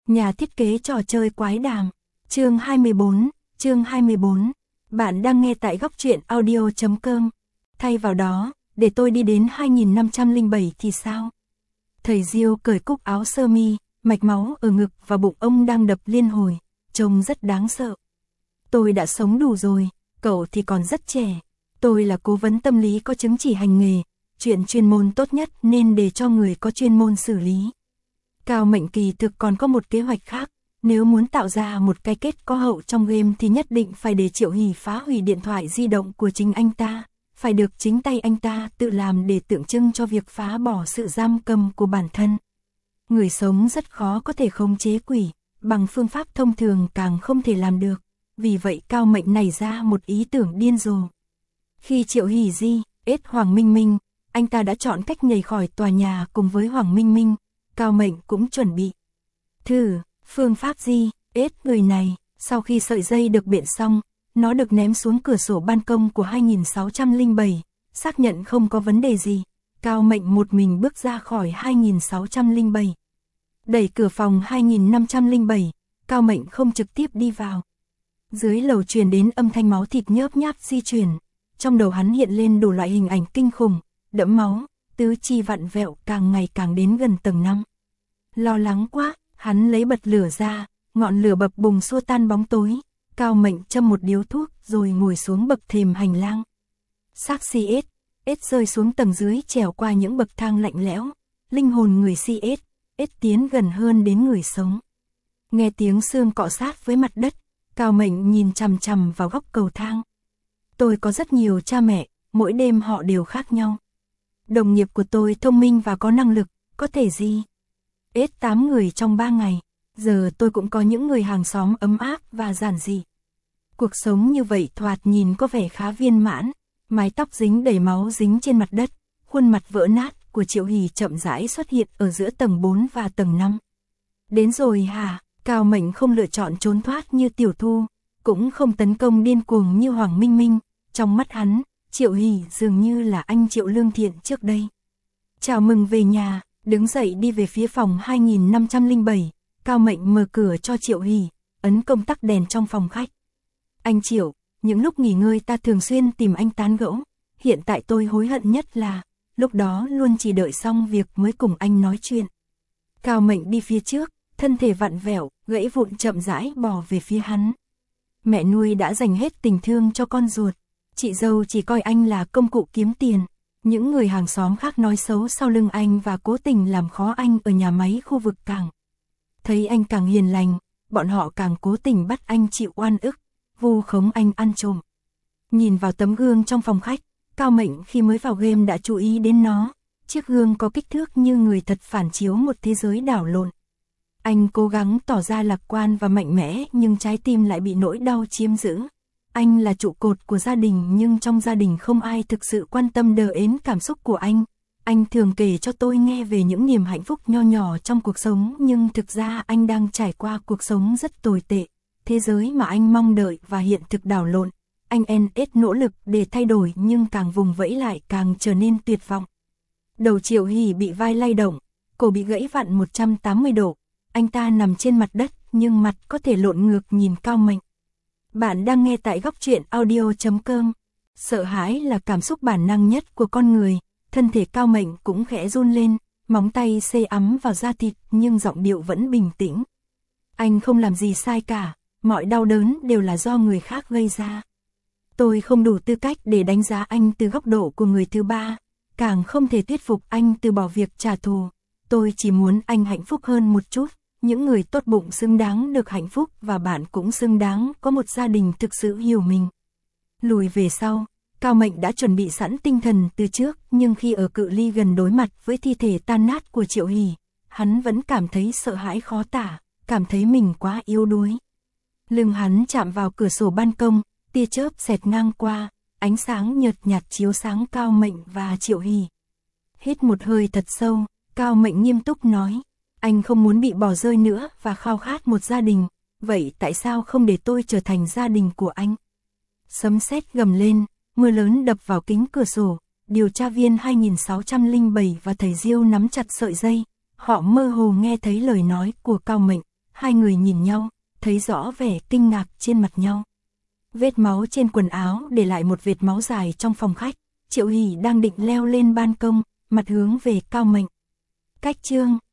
Nhà thiết kế trò chơi quái đàm. Chương 24. Bạn đang nghe tại góc truyện audio.com. Thay vào đó, để tôi đi đến 2507 thì sao? Thầy Diêu cởi cúc áo sơ mi, mạch máu ở ngực và bụng ông đang đập liên hồi, trông rất đáng sợ. Tôi đã sống đủ rồi, cậu thì còn rất trẻ. Tôi là cố vấn tâm lý có chứng chỉ hành nghề, chuyện chuyên môn tốt nhất nên để cho người có chuyên môn xử lý. Cao Mệnh kỳ thực còn có một kế hoạch khác, nếu muốn tạo ra một cái kết có hậu trong game thì nhất định phải để Triệu Hỷ phá hủy điện thoại di động của chính anh ta, phải được chính tay anh ta tự làm để tượng trưng cho việc phá bỏ sự giam cầm của bản thân. Người sống rất khó có thể khống chế quỷ, bằng phương pháp thông thường càng không thể làm được, vì vậy Cao Mệnh nảy ra một ý tưởng điên rồ. Khi Triệu Hỷ giết Hoàng Minh Minh, anh ta đã chọn cách nhảy khỏi tòa nhà cùng với Hoàng Minh Minh. Cao Mệnh cũng chuẩn bị thử phương pháp giết người này. Sau khi sợi dây được biện xong, nó được ném xuống cửa sổ ban công của 2607, xác nhận không có vấn đề gì. Cao Mệnh một mình bước ra khỏi 2607. Đẩy cửa phòng 2507, Cao Mệnh không trực tiếp đi vào. Dưới lầu truyền đến âm thanh máu thịt nhớp nháp di chuyển, trong đầu hắn hiện lên đủ loại hình ảnh kinh khủng, đẫm máu, tứ chi vặn vẹo càng ngày càng đến gần tầng 5. Lo lắng quá, hắn lấy bật lửa ra, ngọn lửa bập bùng xua tan bóng tối. Cao Mệnh châm một điếu thuốc rồi ngồi xuống bậc thềm hành lang. Xác CS rơi xuống tầng dưới trèo qua những bậc thang lạnh lẽo, linh hồn người CS tiến gần hơn đến người sống. Nghe tiếng xương cọ sát với mặt đất, Cao Mệnh nhìn chằm chằm vào góc cầu thang. Tôi có rất nhiều cha mẹ, mỗi đêm họ đều khác nhau. Đồng nghiệp của tôi thông minh và có năng lực, có thể giết 8 người trong 3 ngày. Giờ tôi cũng có những người hàng xóm ấm áp và giản dị. Cuộc sống như vậy thoạt nhìn có vẻ khá viên mãn. Mái tóc dính đầy máu dính trên mặt đất, khuôn mặt vỡ nát của Triệu Hỷ chậm rãi xuất hiện ở giữa tầng 4 và tầng 5. Đến rồi hả? Cao Mệnh không lựa chọn trốn thoát như Tiểu Thu, cũng không tấn công điên cuồng như Hoàng Minh Minh. Trong mắt hắn, Triệu Hỷ dường như là anh Triệu Lương Thiện trước đây. Chào mừng về nhà, đứng dậy đi về phía phòng 2507, Cao Mệnh mở cửa cho Triệu Hỷ, ấn công tắc đèn trong phòng khách. Anh Triệu, những lúc nghỉ ngơi ta thường xuyên tìm anh tán gẫu, hiện tại tôi hối hận nhất là, lúc đó luôn chỉ đợi xong việc mới cùng anh nói chuyện. Cao Mệnh đi phía trước, thân thể vặn vẹo, gãy vụn chậm rãi bò về phía hắn. Mẹ nuôi đã dành hết tình thương cho con ruột, chị dâu chỉ coi anh là công cụ kiếm tiền. Những người hàng xóm khác nói xấu sau lưng anh và cố tình làm khó anh ở nhà máy khu vực cảng. Thấy anh càng hiền lành, bọn họ càng cố tình bắt anh chịu oan ức, vu khống anh ăn trộm. Nhìn vào tấm gương trong phòng khách, Cao Mệnh khi mới vào game đã chú ý đến nó. Chiếc gương có kích thước như người thật phản chiếu một thế giới đảo lộn. Anh cố gắng tỏ ra lạc quan và mạnh mẽ nhưng trái tim lại bị nỗi đau chiếm giữ. Anh là trụ cột của gia đình nhưng trong gia đình không ai thực sự quan tâm đến cảm xúc của anh. Anh thường kể cho tôi nghe về những niềm hạnh phúc nho nhỏ trong cuộc sống nhưng thực ra anh đang trải qua cuộc sống rất tồi tệ. Thế giới mà anh mong đợi và hiện thực đảo lộn. Anh nỗ lực để thay đổi nhưng càng vùng vẫy lại càng trở nên tuyệt vọng. Đầu Triệu Hỷ bị vai lay động, cổ bị gãy vặn 180 độ. Anh ta nằm trên mặt đất nhưng mặt có thể lộn ngược nhìn Cao Mệnh. Bạn đang nghe tại góc truyện audio.com. Sợ hãi là cảm xúc bản năng nhất của con người, thân thể Cao Mệnh cũng khẽ run lên, móng tay sê ấm vào da thịt nhưng giọng điệu vẫn bình tĩnh. Anh không làm gì sai cả, mọi đau đớn đều là do người khác gây ra. Tôi không đủ tư cách để đánh giá anh từ góc độ của người thứ ba, càng không thể thuyết phục anh từ bỏ việc trả thù. Tôi chỉ muốn anh hạnh phúc hơn một chút. Những người tốt bụng xứng đáng được hạnh phúc và bạn cũng xứng đáng có một gia đình thực sự hiểu mình. Lùi về sau, Cao Mệnh đã chuẩn bị sẵn tinh thần từ trước nhưng khi ở cự ly gần đối mặt với thi thể tan nát của Triệu Hỷ, hắn vẫn cảm thấy sợ hãi khó tả, cảm thấy mình quá yếu đuối. Lưng hắn chạm vào cửa sổ ban công, tia chớp xẹt ngang qua, ánh sáng nhợt nhạt chiếu sáng Cao Mệnh và Triệu Hỷ. Hít một hơi thật sâu, Cao Mệnh nghiêm túc nói. Anh không muốn bị bỏ rơi nữa và khao khát một gia đình, vậy tại sao không để tôi trở thành gia đình của anh? Sấm sét gầm lên, mưa lớn đập vào kính cửa sổ, điều tra viên 2607 và thầy Diêu nắm chặt sợi dây, họ mơ hồ nghe thấy lời nói của Cao Mệnh, Hai người nhìn nhau, thấy rõ vẻ kinh ngạc trên mặt nhau. Vết máu trên quần áo để lại một vệt máu dài trong phòng khách. Triệu Hỷ đang định leo lên ban công, mặt hướng về Cao Mệnh. Cách chương